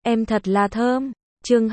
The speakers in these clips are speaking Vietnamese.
Em thật là thơm. Chương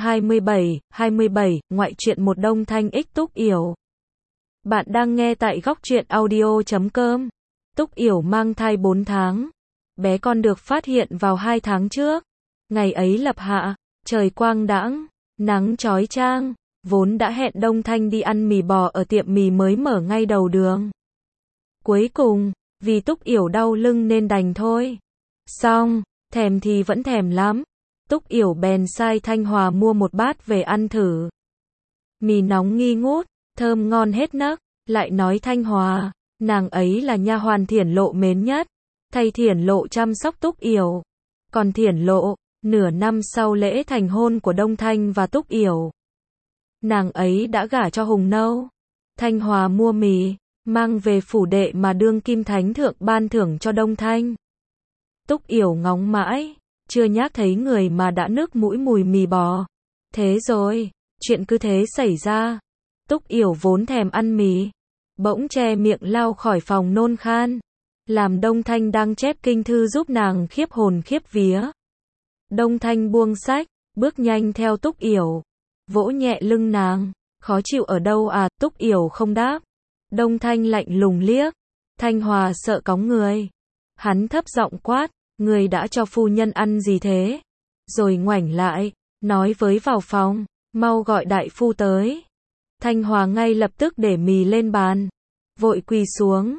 27, ngoại truyện một Đông Thanh X Túc Yểu. Bạn đang nghe tại góc truyện audio.com. Túc Yểu mang thai 4 tháng. Bé con được phát hiện vào 2 tháng trước. Ngày ấy lập hạ, trời quang đãng, nắng chói chang, vốn đã hẹn Đông Thanh đi ăn mì bò ở tiệm mì mới mở ngay đầu đường. Cuối cùng, vì Túc Yểu đau lưng nên đành thôi. Xong, thèm thì vẫn thèm lắm. Túc Yểu bèn sai Thanh Hòa mua một bát về ăn thử. Mì nóng nghi ngút, thơm ngon hết nấc, lại nói Thanh Hòa, nàng ấy là nha hoàn Thiển Lộ mến nhất, thay Thiển Lộ chăm sóc Túc Yểu. Còn Thiển Lộ, nửa năm sau lễ thành hôn của Đông Thanh và Túc Yểu, nàng ấy đã gả cho Hùng Nâu. Thanh Hòa mua mì, mang về phủ đệ mà đương kim thánh thượng ban thưởng cho Đông Thanh. Túc Yểu ngóng mãi, chưa nhác thấy người mà đã nức mũi mùi mì bò. Thế rồi, chuyện cứ thế xảy ra. Túc Yểu vốn thèm ăn mì, bỗng che miệng lao khỏi phòng nôn khan, làm Đông Thanh đang chép kinh thư giúp nàng khiếp hồn khiếp vía. Đông Thanh buông sách, bước nhanh theo Túc Yểu, vỗ nhẹ lưng nàng. Khó chịu ở đâu à? Túc Yểu không đáp. Đông Thanh lạnh lùng liếc. Thanh Hòa sợ cóng người. Hắn thấp giọng quát, người đã cho phu nhân ăn gì thế? Rồi ngoảnh lại, nói với vào phòng, mau gọi đại phu tới. Thanh Hòa ngay lập tức để mì lên bàn, vội quỳ xuống,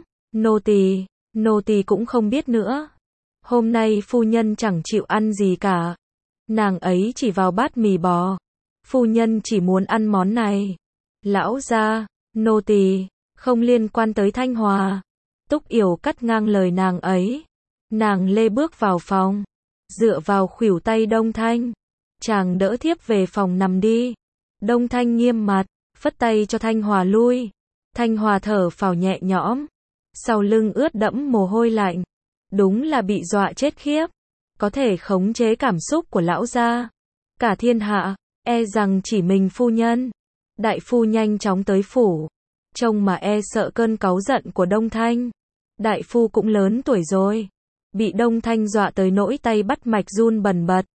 nô tỳ cũng không biết nữa. Hôm nay phu nhân chẳng chịu ăn gì cả. Nàng ấy chỉ vào bát mì bò. Phu nhân chỉ muốn ăn món này. Lão gia, nô tỳ không liên quan tới Thanh Hòa. Túc Yểu cắt ngang lời nàng ấy. Nàng lê bước vào phòng, dựa vào khuỷu tay Đông Thanh. Chàng đỡ thiếp về phòng nằm đi. Đông Thanh nghiêm mặt, phất tay cho Thanh Hòa lui. Thanh Hòa thở phào nhẹ nhõm, sau lưng ướt đẫm mồ hôi lạnh. Đúng là bị dọa chết khiếp. Có thể khống chế cảm xúc của lão gia, cả thiên hạ, e rằng chỉ mình phu nhân. Đại phu nhanh chóng tới phủ, trông mà e sợ cơn cáu giận của Đông Thanh. Đại phu cũng lớn tuổi rồi, bị Đông Thanh dọa tới nỗi tay bắt mạch run bần bật.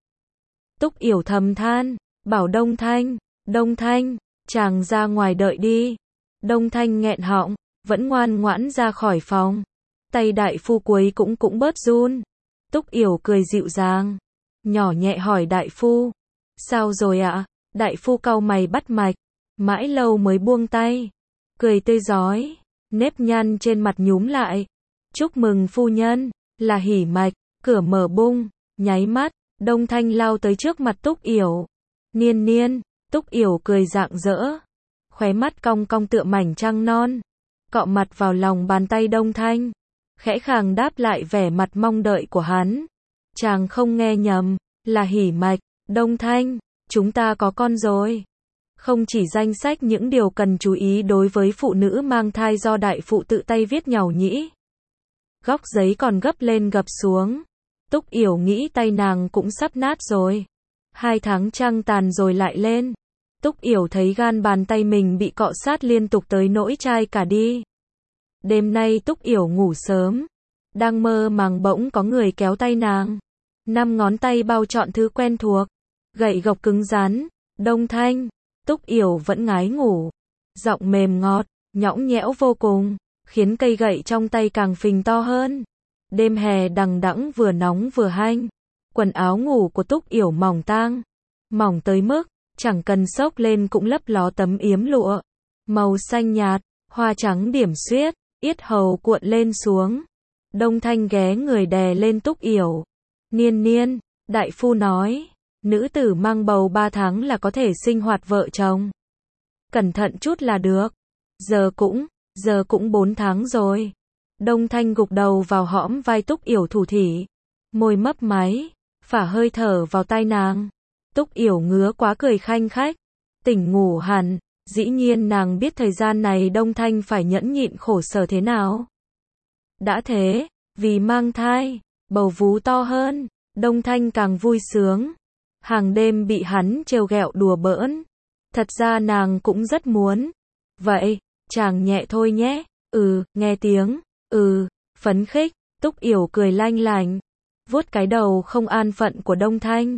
Túc Yểu thầm than, bảo Đông Thanh, chàng ra ngoài đợi đi. Đông Thanh nghẹn họng, vẫn ngoan ngoãn ra khỏi phòng. Tay đại phu cuối cũng bớt run. Túc Yểu cười dịu dàng, nhỏ nhẹ hỏi đại phu, sao rồi ạ? Đại phu cau mày bắt mạch, mãi lâu mới buông tay, cười tươi rói, nếp nhăn trên mặt nhúm lại. Chúc mừng phu nhân, là hỉ mạch. Cửa mở bung, nháy mắt, Đông Thanh lao tới trước mặt Túc Yểu. Niên, Túc Yểu cười rạng rỡ, khóe mắt cong cong tựa mảnh trăng non, cọ mặt vào lòng bàn tay Đông Thanh, khẽ khàng đáp lại vẻ mặt mong đợi của hắn. Chàng không nghe nhầm, là hỉ mạch. Đông Thanh, chúng ta có con rồi. Không chỉ danh sách những điều cần chú ý đối với phụ nữ mang thai do đại phụ tự tay viết nhàu nhĩ. Góc giấy còn gấp lên gập xuống. Túc Yểu nghĩ tay nàng cũng sắp nát rồi. 2 tháng trăng tàn rồi lại lên. Túc Yểu thấy gan bàn tay mình bị cọ sát liên tục tới nỗi chai cả đi. Đêm nay Túc Yểu ngủ sớm, đang mơ màng bỗng có người kéo tay nàng. 5 ngón tay bao trọn thứ quen thuộc, gậy gộc cứng rắn. Đông Thanh. Túc Yểu vẫn ngái ngủ, giọng mềm ngọt, nhõng nhẽo vô cùng, khiến cây gậy trong tay càng phình to hơn. Đêm hè đằng đẵng vừa nóng vừa hanh. Quần áo ngủ của Túc Yểu mỏng tang, mỏng tới mức chẳng cần xốc lên cũng lấp ló tấm yếm lụa màu xanh nhạt, hoa trắng điểm xuyết, yết hầu cuộn lên xuống. Đông Thanh ghé người đè lên Túc Yểu. Niên, đại phu nói, nữ tử mang bầu 3 tháng là có thể sinh hoạt vợ chồng. Cẩn thận chút là được. Giờ cũng 4 tháng rồi. Đông Thanh gục đầu vào hõm vai Túc Yểu thủ thỉ, môi mấp máy, phả hơi thở vào tai nàng. Túc Yểu ngứa quá cười khanh khách, tỉnh ngủ hẳn. Dĩ nhiên nàng biết thời gian này Đông Thanh phải nhẫn nhịn khổ sở thế nào. Đã thế, vì mang thai, bầu vú to hơn, Đông Thanh càng vui sướng. Hàng đêm bị hắn trêu ghẹo đùa bỡn. Thật ra nàng cũng rất muốn. Vậy, chàng nhẹ thôi nhé. Nghe tiếng. Phấn khích. Túc Yểu cười lanh lành, vuốt cái đầu không an phận của Đông Thanh.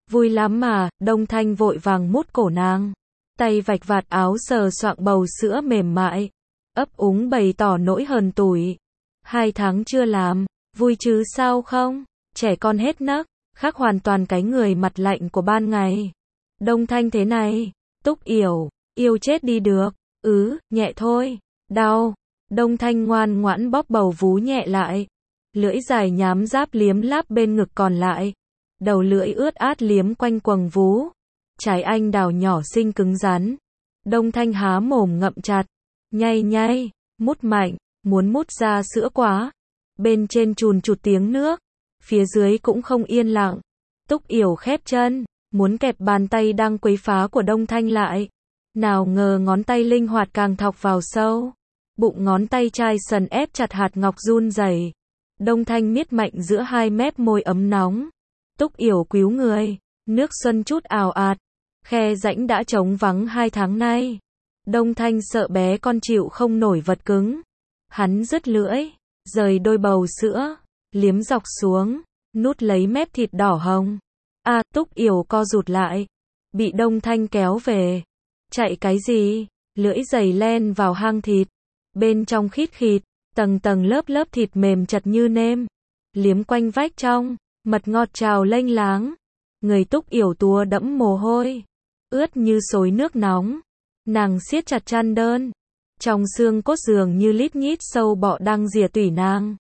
Vui lắm mà, Đông Thanh vội vàng mút cổ nàng. Tay vạch vạt áo sờ soạng bầu sữa mềm mại. Ấp úng bày tỏ nỗi hờn tủi. 2 tháng chưa làm, vui chứ sao không? Trẻ con hết nấc, khác hoàn toàn cái người mặt lạnh của ban ngày. Đông Thanh thế này, Túc Yểu, yêu chết đi được. Nhẹ thôi. Đau. Đông Thanh ngoan ngoãn bóp bầu vú nhẹ lại. Lưỡi dài nhám giáp liếm láp bên ngực còn lại. Đầu lưỡi ướt át liếm quanh quầng vú. Trái anh đào nhỏ xinh cứng rắn. Đông Thanh há mồm ngậm chặt. Nhay nhay, mút mạnh, muốn mút ra sữa quá. Bên trên chùn chụt tiếng nước. Phía dưới cũng không yên lặng. Túc Yểu khép chân, muốn kẹp bàn tay đang quấy phá của Đông Thanh lại. Nào ngờ ngón tay linh hoạt càng thọc vào sâu. Bụng ngón tay chai sần ép chặt hạt ngọc run rẩy. Đông Thanh miết mạnh giữa 2 mép môi ấm nóng. Túc Yểu cúi người, nước xuân chút ào ạt. Khe rãnh đã trống vắng 2 tháng nay. Đông Thanh sợ bé con chịu không nổi vật cứng. Hắn rứt lưỡi, rời đôi bầu sữa, liếm dọc xuống, nút lấy mép thịt đỏ hồng. Túc Yểu co rụt lại, bị Đông Thanh kéo về. Chạy cái gì? Lưỡi dày len vào hang thịt. Bên trong khít khịt, tầng tầng lớp lớp thịt mềm chật như nêm. Liếm quanh vách trong, mật ngọt trào lênh láng. Người Túc Yểu túa đẫm mồ hôi, ướt như xối nước nóng. Nàng siết chặt chăn đơn. Trong xương cốt dường như lít nhít sâu bọ đang rỉa tủy nàng.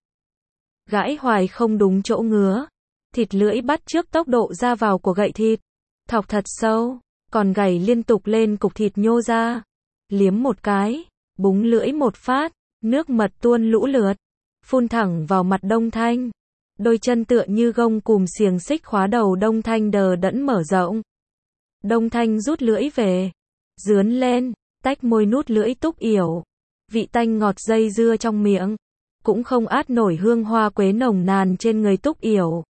Gãi hoài không đúng chỗ ngứa. Thịt lưỡi bắt trước tốc độ ra vào của gậy thịt. Thọc thật sâu, còn gảy liên tục lên cục thịt nhô ra. Liếm một cái, búng lưỡi một phát, nước mật tuôn lũ lượt, phun thẳng vào mặt Đông Thanh. Đôi chân tựa như gông cùm xiềng xích khóa đầu Đông Thanh đờ đẫn mở rộng. Đông Thanh rút lưỡi về, dướn lên, tách môi nút lưỡi Túc Yểu. Vị tanh ngọt dây dưa trong miệng, cũng không át nổi hương hoa quế nồng nàn trên người Túc Yểu.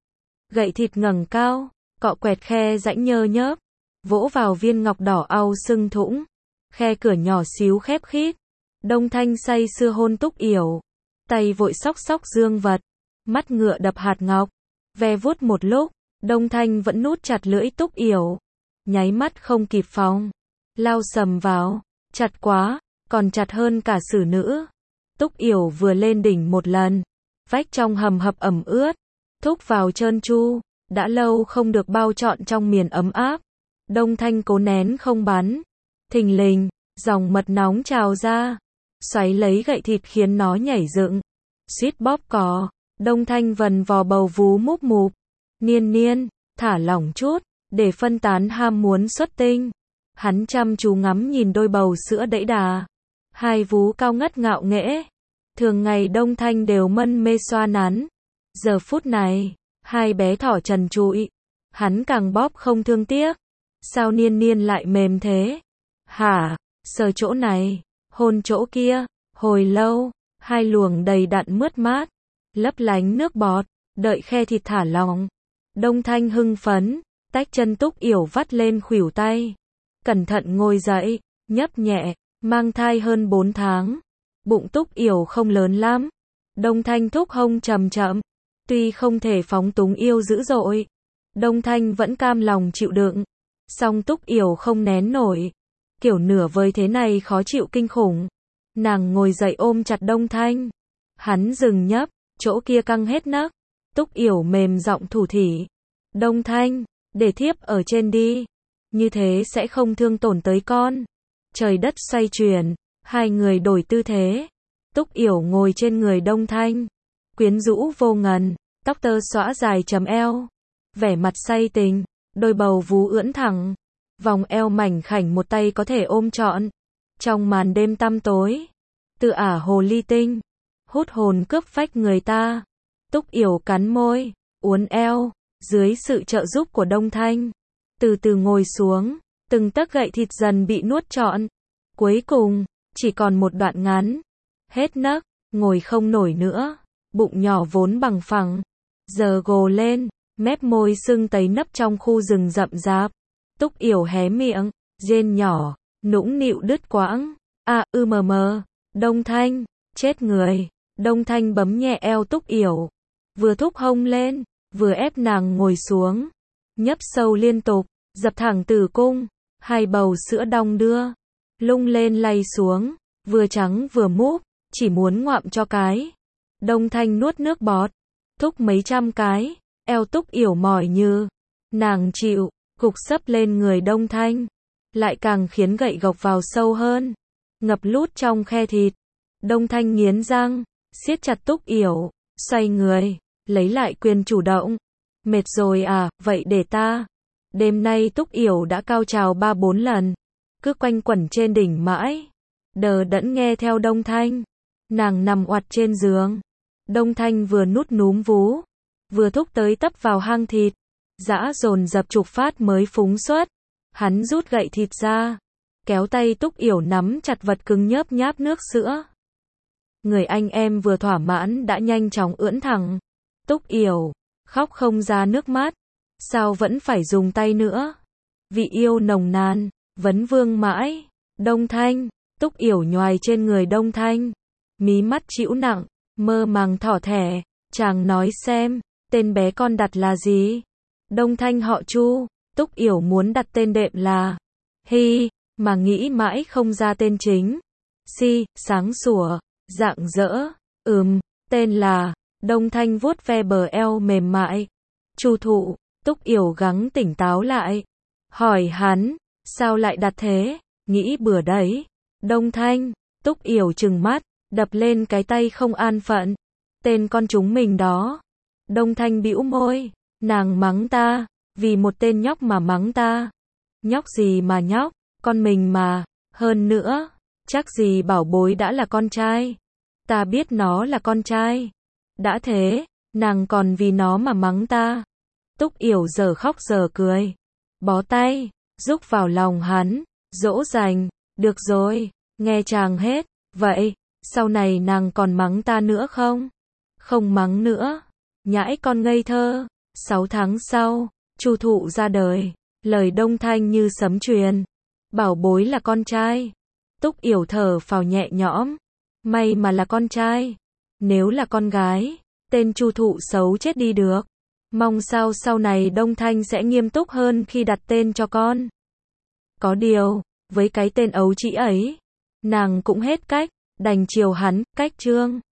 Gậy thịt ngẩng cao, cọ quẹt khe rãnh nhơ nhớp, vỗ vào viên ngọc đỏ au sưng thũng. Khe cửa nhỏ xíu khép khít. Đông Thanh say sưa hôn Túc Yểu. Tay vội xóc xóc dương vật. Mắt ngựa đập hạt ngọc. Ve vuốt một lúc, Đông Thanh vẫn nút chặt lưỡi Túc Yểu. Nháy mắt không kịp phòng. Lao sầm vào. Chặt quá, còn chặt hơn cả xử nữ. Túc Yểu vừa lên đỉnh một lần. Vách trong hầm hập ẩm ướt. Thúc vào trơn tru. Đã lâu không được bao trọn trong miền ấm áp. Đông Thanh cố nén không bắn. Thình lình, dòng mật nóng trào ra. Xoáy lấy gậy thịt khiến nó nhảy dựng. Suýt bóp cò. Đông Thanh vần vò bầu vú múp mụp. Niên niên, thả lỏng chút, để phân tán ham muốn xuất tinh. Hắn chăm chú ngắm nhìn đôi bầu sữa đẫy đà. 2 vú cao ngất ngạo nghễ. Thường ngày Đông Thanh đều mân mê xoa nắn. Giờ phút này, 2 bé thỏ trần trụi. Hắn càng bóp không thương tiếc. Sao niên niên lại mềm thế? Hả? Sờ chỗ này, hôn chỗ kia, hồi lâu, 2 luồng đầy đặn mướt mát, lấp lánh nước bọt, đợi khe thịt thả lỏng. Đông Thanh hưng phấn, tách chân Túc Yểu vắt lên khuỷu tay. Cẩn thận ngồi dậy, nhấp nhẹ, mang thai hơn 4 tháng. Bụng Túc Yểu không lớn lắm. Đông Thanh thúc hông chậm chậm. Tuy không thể phóng túng yêu dữ dội, Đông Thanh vẫn cam lòng chịu đựng. Song Túc Yểu không nén nổi. Kiểu nửa vời thế này khó chịu kinh khủng. Nàng ngồi dậy ôm chặt Đông Thanh. Hắn dừng nhấp, chỗ kia căng hết nấc. Túc Yểu mềm giọng thủ thỉ. Đông Thanh, để thiếp ở trên đi. Như thế sẽ không thương tổn tới con. Trời đất xoay chuyển, 2 người đổi tư thế. Túc Yểu ngồi trên người Đông Thanh. Quyến rũ vô ngần, tóc tơ xõa dài chấm eo. Vẻ mặt say tình, đôi bầu vú ưỡn thẳng. Vòng eo mảnh khảnh một tay có thể ôm trọn. Trong màn đêm tăm tối, tự ả hồ ly tinh, hút hồn cướp phách người ta. Túc Yểu cắn môi, uốn eo, dưới sự trợ giúp của Đông Thanh. Từ từ ngồi xuống, từng tấc gậy thịt dần bị nuốt trọn. Cuối cùng, chỉ còn một đoạn ngắn. Hết nấc, ngồi không nổi nữa. Bụng nhỏ vốn bằng phẳng, giờ gồ lên, mép môi sưng tấy nấp trong khu rừng rậm rạp. Túc Yểu hé miệng, rên nhỏ, nũng nịu đứt quãng. Đông Thanh, chết người. Đông Thanh bấm nhẹ eo Túc Yểu, vừa thúc hông lên, vừa ép nàng ngồi xuống. nhấp sâu liên tục, dập thẳng tử cung, hai bầu sữa đong đưa, lung lên lay xuống, vừa trắng vừa múp, chỉ muốn ngoạm cho cái. Đông Thanh nuốt nước bọt, thúc mấy trăm cái, eo Túc Yểu mỏi như, nàng chịu, gục sấp lên người Đông Thanh, lại càng khiến gậy gộc vào sâu hơn, ngập lút trong khe thịt. Đông Thanh nghiến răng, siết chặt Túc Yểu, xoay người, lấy lại quyền chủ động. Mệt rồi à, vậy để ta. Đêm nay Túc Yểu đã cao trào 3-4 lần, cứ quanh quẩn trên đỉnh mãi, đờ đẫn nghe theo Đông Thanh. Nàng nằm oặt trên giường, Đông Thanh vừa nút núm vú, vừa thúc tới tấp vào hang thịt, dã dồn dập chục phát mới phúng xuất. Hắn rút gậy thịt ra, kéo tay Túc Yểu nắm chặt vật cứng nhớp nháp nước sữa. Người anh em vừa thỏa mãn đã nhanh chóng ưỡn thẳng. Túc Yểu khóc không ra nước mắt, sao vẫn phải dùng tay nữa? Vị yêu nồng nàn, vấn vương mãi. Đông Thanh, Túc Yểu nhoài trên người Đông Thanh, mí mắt chĩu nặng, mơ màng thỏ thẻ. Chàng nói xem, tên bé con đặt là gì? Đông Thanh họ Chu, Túc Yểu muốn đặt tên đệm là Hy, mà nghĩ mãi không ra tên chính. Si, sáng sủa, rạng rỡ, tên là. Đông Thanh vuốt ve bờ eo mềm mại. Chu Thụ, Túc Yểu gắng tỉnh táo lại, hỏi hắn, sao lại đặt thế? Nghĩ bừa đấy. Đông Thanh, Túc Yểu trừng mắt, đập lên cái tay không an phận. Tên con chúng mình đó. Đông Thanh bĩu môi, nàng mắng ta, vì một tên nhóc mà mắng ta. Nhóc gì mà nhóc, con mình mà, hơn nữa, chắc gì bảo bối đã là con trai. Ta biết nó là con trai. Đã thế, nàng còn vì nó mà mắng ta. Túc Yểu giờ khóc giờ cười, bó tay, rúc vào lòng hắn, dỗ dành, được rồi, nghe chàng hết, vậy, sau này nàng còn mắng ta nữa không? Không mắng nữa, nhãi con ngây thơ. 6 tháng sau, Chu Thụ ra đời, lời Đông Thanh như sấm truyền, bảo bối là con trai. Túc Yểu thở phào nhẹ nhõm, may mà là con trai, nếu là con gái, tên Chu Thụ xấu chết đi được. Mong sao sau này Đông Thanh sẽ nghiêm túc hơn khi đặt tên cho con. Có điều, với cái tên ấu trĩ ấy, nàng cũng hết cách, đành chiều hắn, cách chương.